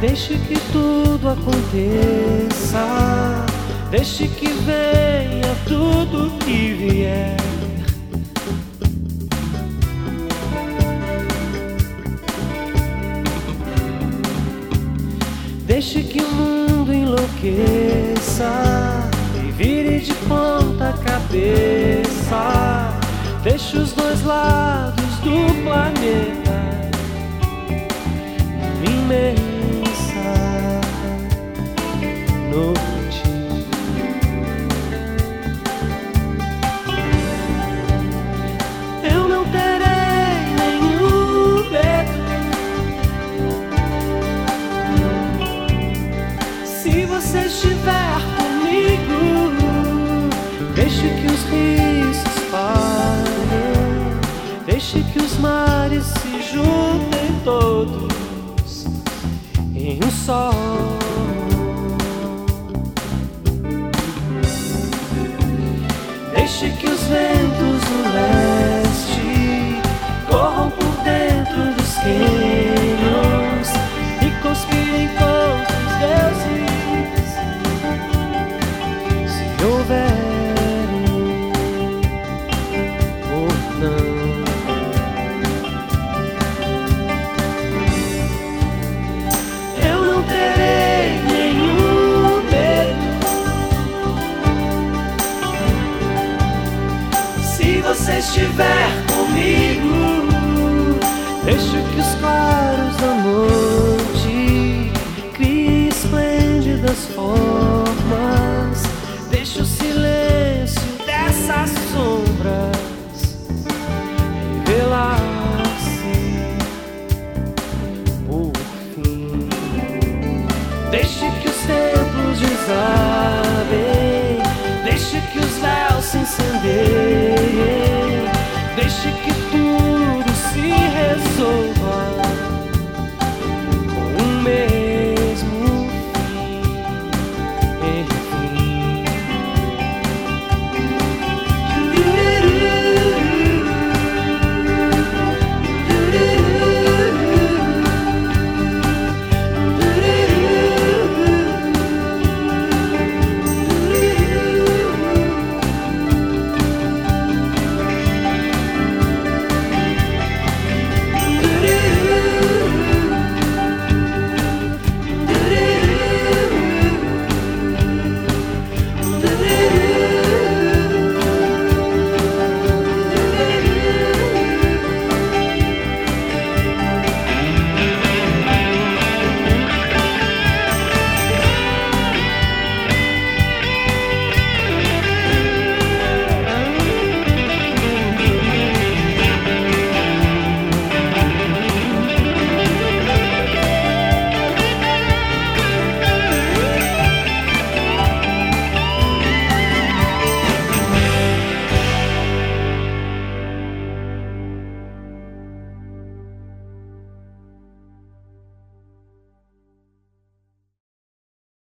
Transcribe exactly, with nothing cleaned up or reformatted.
Deixe que tudo aconteça, deixe que venha tudo que vier. Deixe que o mundo enlouqueça e vire de ponta cabeça. Deixe os dois lados do planeta imensa noite. Eu não terei nenhum medo se você estiver comigo. Deixe que os rios se espalhem, deixe que os mares se juntem todos em um só. Deixe que os ventos do leste corram por dentro dos canyons e conspirem contra os deuses, se houverem ou não. Se você estiver comigo, deixe que os claros da noite criem esplêndidas formas